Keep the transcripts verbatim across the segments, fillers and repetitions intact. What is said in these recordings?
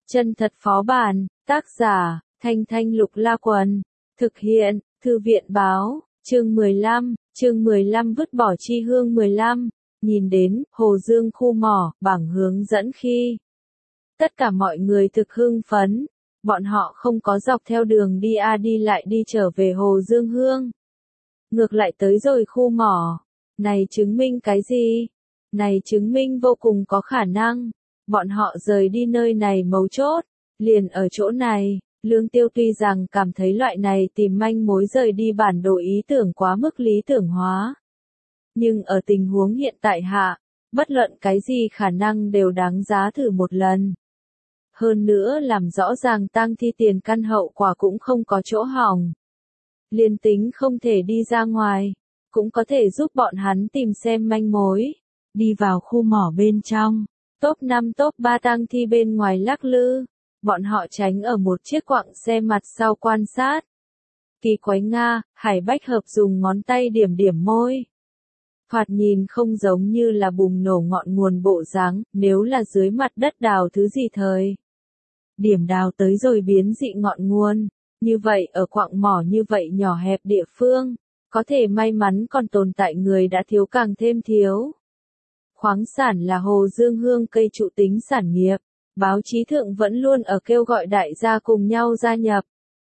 Chân thật phó bản, tác giả, Thanh Thanh Lục La Quần, thực hiện, Thư viện báo, chương mười lăm, chương mười lăm vứt bỏ chi hương mười lăm, nhìn đến, Hồ Dương khu mỏ, bảng hướng dẫn khi. Tất cả mọi người thực hưng phấn, bọn họ không có dọc theo đường đi a đi lại đi trở về Hồ Dương Hương. Ngược lại tới rồi khu mỏ, này chứng minh cái gì? Này chứng minh vô cùng có khả năng. Bọn họ rời đi nơi này mấu chốt, liền ở chỗ này, Lương Tiêu tuy rằng cảm thấy loại này tìm manh mối rời đi bản đồ ý tưởng quá mức lý tưởng hóa. Nhưng ở tình huống hiện tại hạ, bất luận cái gì khả năng đều đáng giá thử một lần. Hơn nữa làm rõ ràng tang thi tiền căn hậu quả cũng không có chỗ hỏng. Liên tính không thể đi ra ngoài, cũng có thể giúp bọn hắn tìm xem manh mối, đi vào khu mỏ bên trong. Top năm top ba tang thi bên ngoài lắc lư, bọn họ tránh ở một chiếc quặng xe mặt sau quan sát. Kỳ quái Nga, Hải Bách Hợp dùng ngón tay điểm điểm môi. Thoạt nhìn không giống như là bùng nổ ngọn nguồn bộ dáng, nếu là dưới mặt đất đào thứ gì thời. Điểm đào tới rồi biến dị ngọn nguồn, như vậy ở quặng mỏ như vậy nhỏ hẹp địa phương, có thể may mắn còn tồn tại người đã thiếu càng thêm thiếu. Khoáng sản là Hồ Dương Hương cây trụ tính sản nghiệp, báo chí thượng vẫn luôn ở kêu gọi đại gia cùng nhau gia nhập.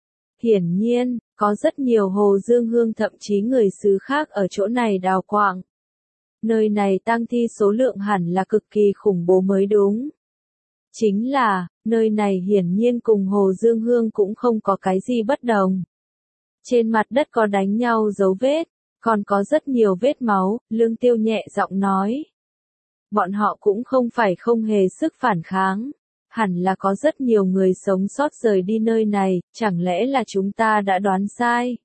Hiển nhiên, có rất nhiều Hồ Dương Hương thậm chí người xứ khác ở chỗ này đào quạng. Nơi này tang thi số lượng hẳn là cực kỳ khủng bố mới đúng. Chính là, nơi này hiển nhiên cùng Hồ Dương Hương cũng không có cái gì bất đồng. Trên mặt đất có đánh nhau dấu vết, còn có rất nhiều vết máu, Lương Tiêu nhẹ giọng nói. Bọn họ cũng không phải không hề sức phản kháng. Hẳn là có rất nhiều người sống sót rời đi nơi này, chẳng lẽ là chúng ta đã đoán sai?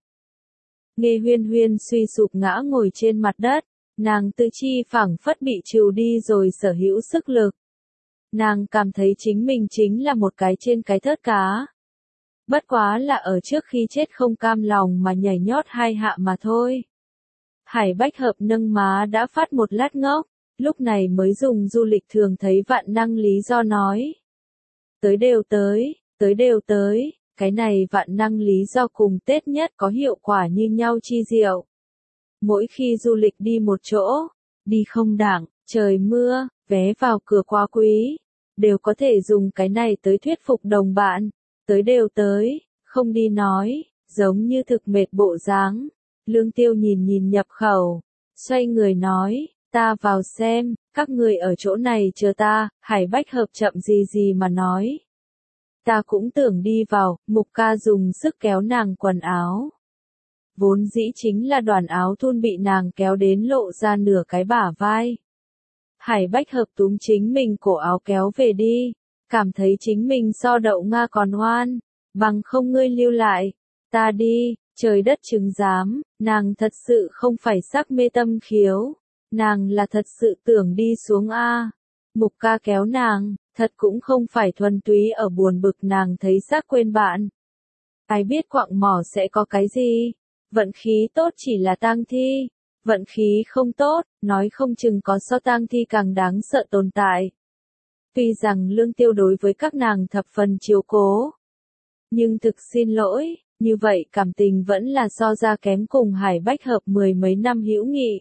Nghe Huyên Huyên suy sụp ngã ngồi trên mặt đất, nàng tư chi phảng phất bị trừ đi rồi sở hữu sức lực. Nàng cảm thấy chính mình chính là một cái trên cái thớt cá. Bất quá là ở trước khi chết không cam lòng mà nhảy nhót hai hạ mà thôi. Hải Bách Hợp nâng má đã phát một lát ngốc. Lúc này mới dùng du lịch thường thấy vạn năng lý do nói. Tới đều tới, tới đều tới, cái này vạn năng lý do cùng Tết nhất có hiệu quả như nhau chi diệu. Mỗi khi du lịch đi một chỗ, đi không đặng, trời mưa, vé vào cửa quá quý, đều có thể dùng cái này tới thuyết phục đồng bạn. Tới đều tới, không đi nói, giống như thực mệt bộ dáng. Lương Tiêu nhìn nhìn nhập khẩu, xoay người nói. Ta vào xem, các người ở chỗ này chờ ta, Hải Bách Hợp chậm gì gì mà nói. Ta cũng tưởng đi vào, Mục Ca dùng sức kéo nàng quần áo. Vốn dĩ chính là đoàn áo thun bị nàng kéo đến lộ ra nửa cái bả vai. Hải Bách Hợp túm chính mình cổ áo kéo về đi, cảm thấy chính mình so đậu Nga còn oan, bằng không ngươi lưu lại, ta đi, trời đất chứng giám, nàng thật sự không phải sắc mê tâm khiếu. Nàng là thật sự tưởng đi xuống A. Mục Ca kéo nàng, thật cũng không phải thuần túy ở buồn bực nàng thấy xác quên bạn. Ai biết quặng mỏ sẽ có cái gì? Vận khí tốt chỉ là tang thi. Vận khí không tốt, nói không chừng có so tang thi càng đáng sợ tồn tại. Tuy rằng Lương Tiêu đối với các nàng thập phần chiếu cố. Nhưng thực xin lỗi, như vậy cảm tình vẫn là so ra kém cùng Hải Bách Hợp mười mấy năm hữu nghị.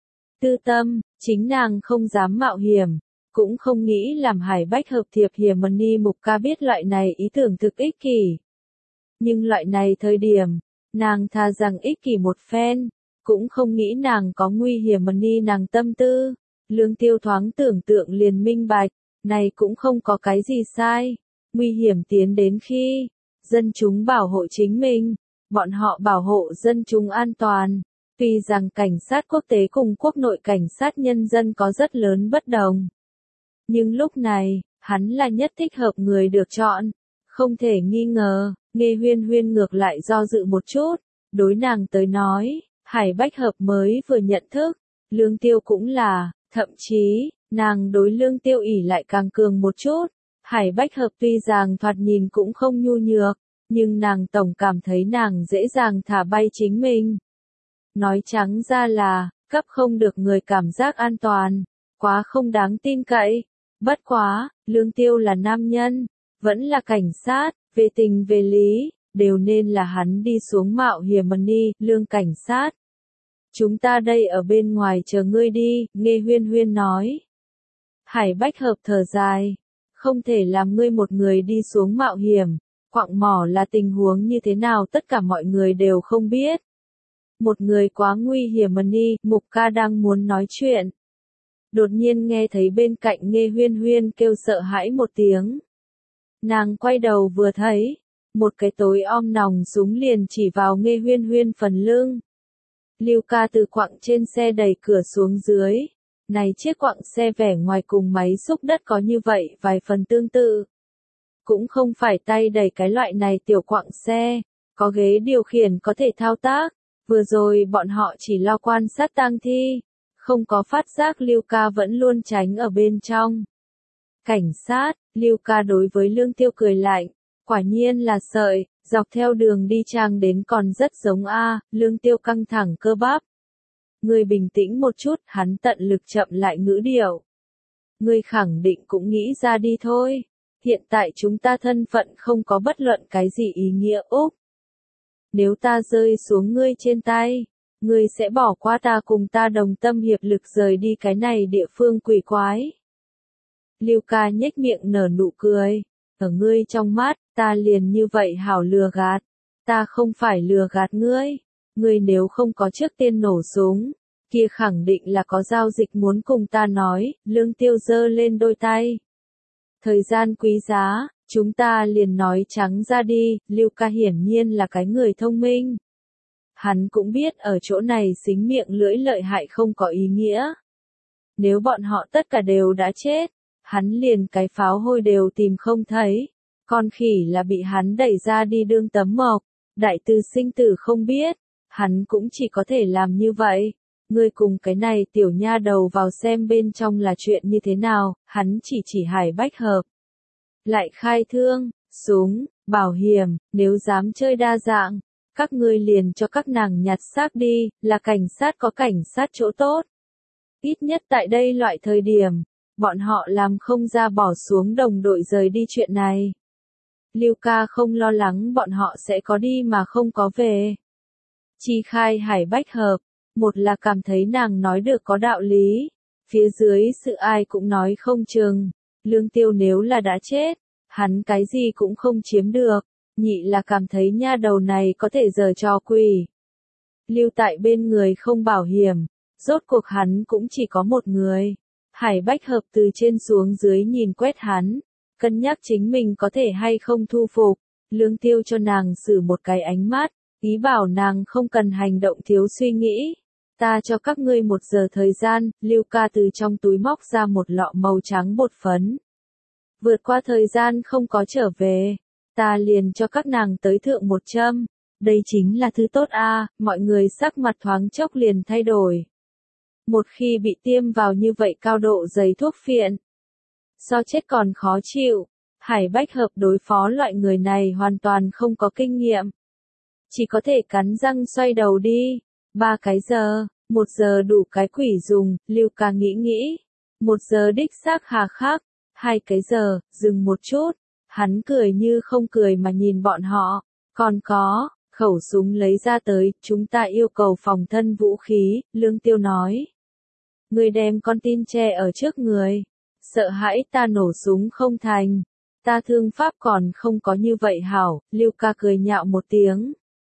Tư tâm, chính nàng không dám mạo hiểm, cũng không nghĩ làm Hải Bách Hợp thiệp hiểm Money Mục Ca biết loại này ý tưởng thực ích kỷ. Nhưng loại này thời điểm, nàng tha rằng ích kỷ một phen, cũng không nghĩ nàng có nguy hiểm Money nàng tâm tư. Lương Tiêu thoáng tưởng tượng liền minh bạch, này cũng không có cái gì sai, nguy hiểm tiến đến khi dân chúng bảo hộ chính mình, bọn họ bảo hộ dân chúng an toàn. Tuy rằng cảnh sát quốc tế cùng quốc nội cảnh sát nhân dân có rất lớn bất đồng. Nhưng lúc này, hắn là nhất thích hợp người được chọn. Không thể nghi ngờ, Nghe Huyên Huyên ngược lại do dự một chút. Đối nàng tới nói, Hải Bách Hợp mới vừa nhận thức. Lương Tiêu cũng là, thậm chí, nàng đối Lương Tiêu ỷ lại càng cường một chút. Hải Bách Hợp tuy rằng thoạt nhìn cũng không nhu nhược, nhưng nàng tổng cảm thấy nàng dễ dàng thả bay chính mình. Nói trắng ra là, cấp không được người cảm giác an toàn, quá không đáng tin cậy. Bất quá, Lương Tiêu là nam nhân, vẫn là cảnh sát, về tình về lý, đều nên là hắn đi xuống mạo hiểm đi, Lương cảnh sát. Chúng ta đây ở bên ngoài chờ ngươi đi, Nghe Huyên Huyên nói. Hải Bách Hợp thở dài, không thể làm ngươi một người đi xuống mạo hiểm, quặng mỏ là tình huống như thế nào tất cả mọi người đều không biết. Một người quá nguy hiểm mà đi, Mục ca đang muốn nói chuyện. Đột nhiên nghe thấy bên cạnh Nghe Huyên Huyên kêu sợ hãi một tiếng. Nàng quay đầu vừa thấy, một cái tối om nòng súng liền chỉ vào Nghe Huyên Huyên phần lưng. Lưu ca từ quặng trên xe đẩy cửa xuống dưới. Này chiếc quặng xe vẻ ngoài cùng máy xúc đất có như vậy vài phần tương tự. Cũng không phải tay đẩy cái loại này tiểu quặng xe, có ghế điều khiển có thể thao tác. Vừa rồi bọn họ chỉ lo quan sát tang thi, không có phát giác Lưu ca vẫn luôn tránh ở bên trong. Cảnh sát, Lưu ca đối với Lương Tiêu cười lạnh, quả nhiên là sợi, dọc theo đường đi trang đến còn rất giống A, Lương Tiêu căng thẳng cơ bắp. Người bình tĩnh một chút, hắn tận lực chậm lại ngữ điệu. Người khẳng định cũng nghĩ ra đi thôi, hiện tại chúng ta thân phận không có bất luận cái gì ý nghĩa Úc. Nếu ta rơi xuống ngươi trên tay, ngươi sẽ bỏ qua ta cùng ta đồng tâm hiệp lực rời đi cái này địa phương quỷ quái. Lưu ca nhếch miệng nở nụ cười, ở ngươi trong mắt, ta liền như vậy hảo lừa gạt, ta không phải lừa gạt ngươi, ngươi nếu không có trước tiên nổ súng, kia khẳng định là có giao dịch muốn cùng ta nói, Lương Tiêu giơ lên đôi tay. Thời gian quý giá, chúng ta liền nói trắng ra đi, Lưu ca hiển nhiên là cái người thông minh. Hắn cũng biết ở chỗ này xính miệng lưỡi lợi hại không có ý nghĩa. Nếu bọn họ tất cả đều đã chết, hắn liền cái pháo hôi đều tìm không thấy. Con khỉ là bị hắn đẩy ra đi đương tấm mộc, đại từ sinh tử không biết, hắn cũng chỉ có thể làm như vậy. Ngươi cùng cái này tiểu nha đầu vào xem bên trong là chuyện như thế nào, hắn chỉ chỉ Hải Bách Hợp. Lại khai thương, súng, bảo hiểm, nếu dám chơi đa dạng, các ngươi liền cho các nàng nhặt xác đi, là cảnh sát có cảnh sát chỗ tốt. Ít nhất tại đây loại thời điểm, bọn họ làm không ra bỏ xuống đồng đội rời đi chuyện này. Lưu ca không lo lắng bọn họ sẽ có đi mà không có về. Chi khai Hải Bách Hợp, một là cảm thấy nàng nói được có đạo lý, phía dưới sự ai cũng nói không chừng, Lương Tiêu nếu là đã chết, hắn cái gì cũng không chiếm được, nhị là cảm thấy nha đầu này có thể giở trò quỷ. Lưu tại bên người không bảo hiểm, rốt cuộc hắn cũng chỉ có một người. Hải Bách Hợp từ trên xuống dưới nhìn quét hắn, cân nhắc chính mình có thể hay không thu phục, Lương Tiêu cho nàng xử một cái ánh mắt, ý bảo nàng không cần hành động thiếu suy nghĩ. Ta cho các ngươi một giờ thời gian, Lưu ca từ trong túi móc ra một lọ màu trắng bột phấn. Vượt qua thời gian không có trở về, ta liền cho các nàng tới thượng một châm. Đây chính là thứ tốt a, mọi người sắc mặt thoáng chốc liền thay đổi. Một khi bị tiêm vào như vậy cao độ dày thuốc phiện, so chết còn khó chịu. Hải Bách Hợp đối phó loại người này hoàn toàn không có kinh nghiệm. Chỉ có thể cắn răng xoay đầu đi. Ba cái giờ, một giờ đủ cái quỷ dùng, Lưu ca nghĩ nghĩ. Một giờ đích xác hà khắc, hai cái giờ, dừng một chút. Hắn cười như không cười mà nhìn bọn họ. Còn có, khẩu súng lấy ra tới, chúng ta yêu cầu phòng thân vũ khí, Lương Tiêu nói. Người đem con tin che ở trước người. Sợ hãi ta nổ súng không thành. Ta thương pháp còn không có như vậy hảo, Lưu ca cười nhạo một tiếng.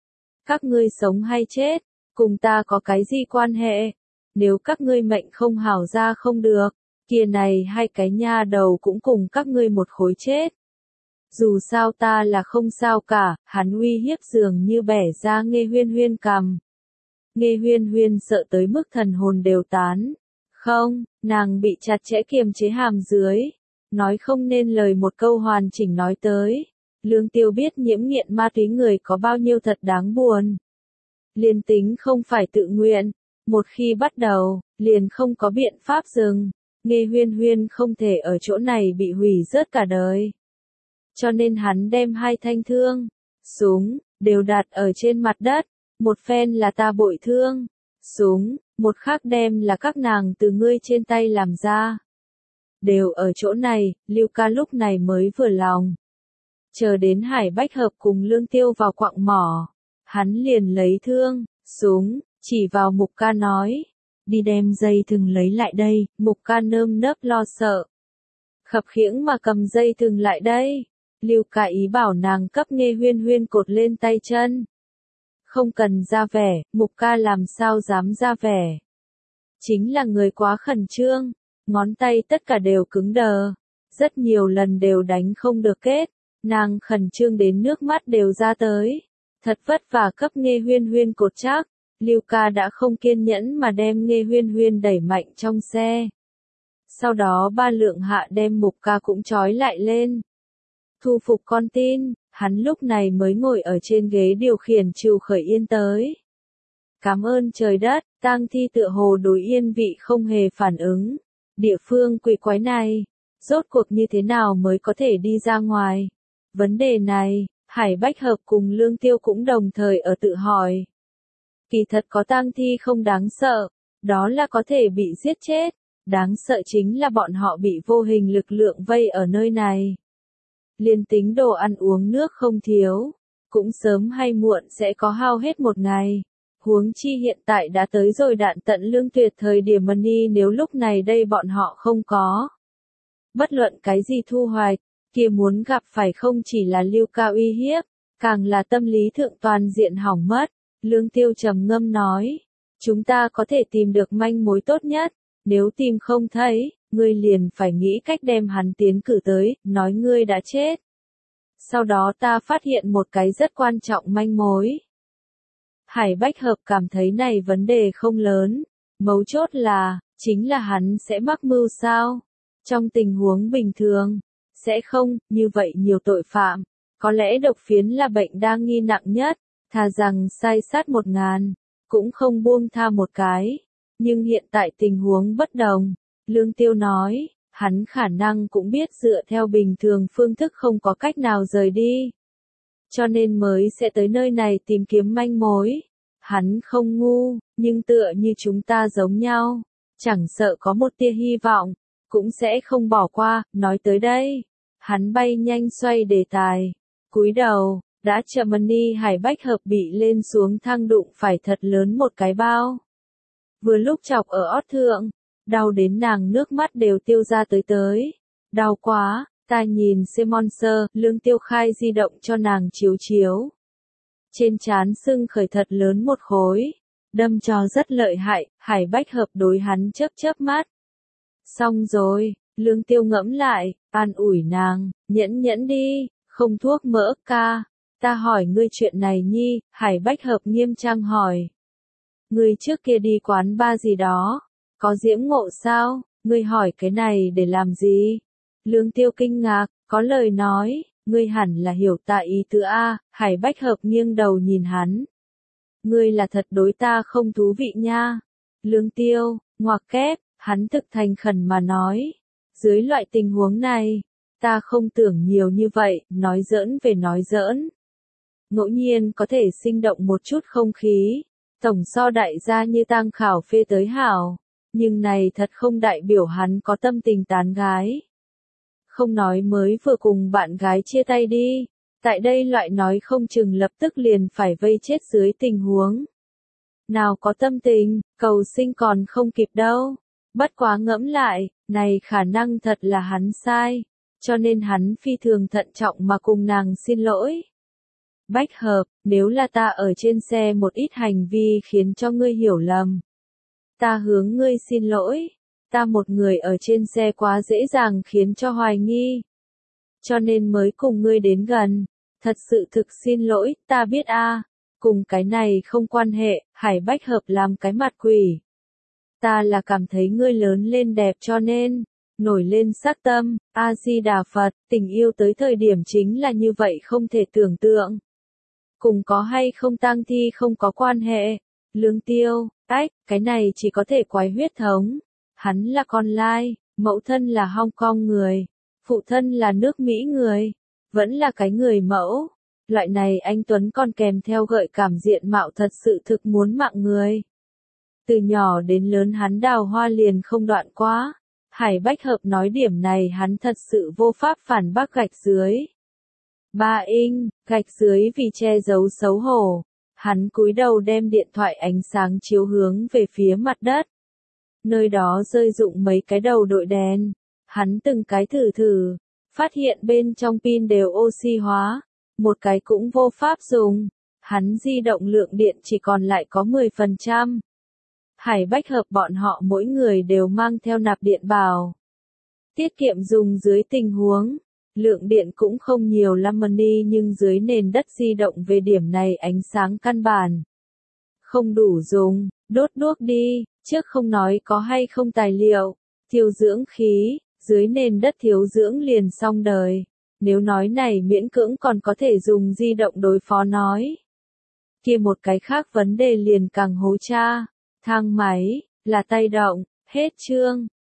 Các ngươi sống hay chết, cùng ta có cái gì quan hệ? Nếu các ngươi mệnh không hảo ra không được, kia này hai cái nha đầu cũng cùng các ngươi một khối chết. Dù sao ta là không sao cả, hắn uy hiếp dường như bẻ ra Nghe Huyên Huyên cằm. Nghe Huyên Huyên sợ tới mức thần hồn đều tán. Không, nàng bị chặt chẽ kiềm chế hàm dưới. Nói không nên lời một câu hoàn chỉnh nói tới. Lương Tiêu biết nhiễm nghiện ma túy người có bao nhiêu thật đáng buồn. Liên tính không phải tự nguyện, một khi bắt đầu, liền không có biện pháp dừng. Nghe Huyên Huyên không thể ở chỗ này bị hủy rớt cả đời. Cho nên hắn đem hai thanh thương, súng, đều đặt ở trên mặt đất. Một phen là ta bội thương, súng, một khác đem là các nàng từ ngươi trên tay làm ra. Đều ở chỗ này, Lưu ca lúc này mới vừa lòng. Chờ đến Hải Bách Hợp cùng Lương Tiêu vào quặng mỏ, hắn liền lấy thương, súng, chỉ vào Mục Ca nói, đi đem dây thừng lấy lại đây. Mục Ca nơm nớp lo sợ, khập khiễng mà cầm dây thừng lại đây. Lưu Ca ý bảo nàng cấp Nghê Huyên Huyên cột lên tay chân. Không cần ra vẻ, Mục Ca làm sao dám ra vẻ. Chính là người quá khẩn trương, ngón tay tất cả đều cứng đờ, rất nhiều lần đều đánh không được kết, nàng khẩn trương đến nước mắt đều ra tới. Thật vất vả cấp Nghê Huyên Huyên cột chắc, Lưu Ca đã không kiên nhẫn mà đem Nghê Huyên Huyên đẩy mạnh trong xe. Sau đó ba lượng hạ đem Mục Ca cũng trói lại lên. Thu phục con tin, hắn lúc này mới ngồi ở trên ghế điều khiển trù khởi yên tới. Cảm ơn trời đất, tang thi tựa hồ đối yên vị không hề phản ứng. Địa phương quỷ quái này, rốt cuộc như thế nào mới có thể đi ra ngoài? Vấn đề này, Hải Bách Hợp cùng Lương Tiêu cũng đồng thời ở tự hỏi. Kỳ thật có tang thi không đáng sợ, đó là có thể bị giết chết. Đáng sợ chính là bọn họ bị vô hình lực lượng vây ở nơi này. Liên tính đồ ăn uống nước không thiếu, cũng sớm hay muộn sẽ có hao hết một ngày. Huống chi hiện tại đã tới rồi đạn tận lương tuyệt thời điểm money, nếu lúc này đây bọn họ không có. Bất luận cái gì thu hoạch, kia muốn gặp phải không chỉ là Lưu Ca uy hiếp, càng là tâm lý thượng toàn diện hỏng mất. Lương Tiêu trầm ngâm nói, chúng ta có thể tìm được manh mối tốt nhất, nếu tìm không thấy, ngươi liền phải nghĩ cách đem hắn tiến cử tới, nói ngươi đã chết. Sau đó ta phát hiện một cái rất quan trọng manh mối. Hải Bách Hợp cảm thấy này vấn đề không lớn, mấu chốt là, chính là hắn sẽ mắc mưu sao? Trong tình huống bình thường, sẽ không, như vậy nhiều tội phạm, có lẽ độc phiến là bệnh đa nghi nặng nhất, thà rằng sai sát một ngàn, cũng không buông tha một cái. Nhưng hiện tại tình huống bất đồng, Lương Tiêu nói, hắn khả năng cũng biết dựa theo bình thường phương thức không có cách nào rời đi. Cho nên mới sẽ tới nơi này tìm kiếm manh mối. Hắn không ngu, nhưng tựa như chúng ta giống nhau, chẳng sợ có một tia hy vọng, cũng sẽ không bỏ qua. Nói tới đây, hắn bay nhanh xoay đề tài, cúi đầu, đã chậm money. Hải Bách Hợp bị lên xuống thang đụng phải thật lớn một cái bao. Vừa lúc chọc ở ót thượng, đau đến nàng nước mắt đều tiêu ra tới tới. Đau quá, ta nhìn Simon Sơ, Lương Tiêu khai di động cho nàng chiếu chiếu. Trên trán sưng khởi thật lớn một khối, đâm cho rất lợi hại. Hải Bách Hợp đối hắn chớp chớp mắt. Xong rồi, Lương Tiêu ngẫm lại, an ủi nàng, nhẫn nhẫn đi, không thuốc mỡ ca. Ta hỏi ngươi chuyện này nhi. Hải Bách Hợp nghiêm trang hỏi. Ngươi trước kia đi quán ba gì đó, có diễm ngộ sao? Ngươi hỏi cái này để làm gì? Lương Tiêu kinh ngạc, có lời nói, ngươi hẳn là hiểu ta ý tứ a. Hải Bách Hợp nghiêng đầu nhìn hắn. Ngươi là thật đối ta không thú vị nha. Lương Tiêu, ngoặc kép, hắn thực thành khẩn mà nói. Dưới loại tình huống này, ta không tưởng nhiều như vậy, nói giỡn về nói giỡn. Ngẫu nhiên có thể sinh động một chút không khí. Tổng so đại gia như tang khảo phê tới hảo, nhưng này thật không đại biểu hắn có tâm tình tán gái. Không nói mới vừa cùng bạn gái chia tay đi, tại đây loại nói không chừng lập tức liền phải vây chết dưới tình huống. Nào có tâm tình, cầu sinh còn không kịp đâu. Bất quá ngẫm lại, này khả năng thật là hắn sai, cho nên hắn phi thường thận trọng mà cùng nàng xin lỗi. Bách Hợp, nếu là ta ở trên xe một ít hành vi khiến cho ngươi hiểu lầm, ta hướng ngươi xin lỗi. Ta một người ở trên xe quá dễ dàng khiến cho hoài nghi, cho nên mới cùng ngươi đến gần. Thật sự thực xin lỗi, ta biết a, cùng cái này không quan hệ. Hải Bách Hợp làm cái mặt quỷ. Ta là cảm thấy ngươi lớn lên đẹp cho nên nổi lên sát tâm. A Di Đà Phật, tình yêu tới thời điểm chính là như vậy, không thể tưởng tượng. Cùng có hay không tang thi không có quan hệ. Lương Tiêu, ách, cái này chỉ có thể quái huyết thống. Hắn là con lai, mẫu thân là Hong Kong người, phụ thân là nước Mỹ người, vẫn là cái người mẫu. Loại này anh Tuấn còn kèm theo gợi cảm diện mạo thật sự thực muốn mạng người. Từ nhỏ đến lớn hắn đào hoa liền không đoạn quá. Hải Bách Hợp nói điểm này hắn thật sự vô pháp phản bác gạch dưới. ba inch, gạch dưới vì che giấu xấu hổ. Hắn cúi đầu đem điện thoại ánh sáng chiếu hướng về phía mặt đất. Nơi đó rơi rụng mấy cái đầu đội đèn. Hắn từng cái thử thử, phát hiện bên trong pin đều oxy hóa, một cái cũng vô pháp dùng. Hắn di động lượng điện chỉ còn lại có mười phần trăm. Hải Bách Hợp bọn họ mỗi người đều mang theo nạp điện bảo. Tiết kiệm dùng dưới tình huống. Lượng điện cũng không nhiều lắm money nhưng dưới nền đất di động về điểm này ánh sáng căn bản không đủ dùng, đốt đuốc đi, trước không nói có hay không tài liệu, thiếu dưỡng khí, dưới nền đất thiếu dưỡng liền xong đời. Nếu nói này miễn cưỡng còn có thể dùng di động đối phó nói. Kia một cái khác vấn đề liền càng hố cha, thang máy, là tay động, hết chương.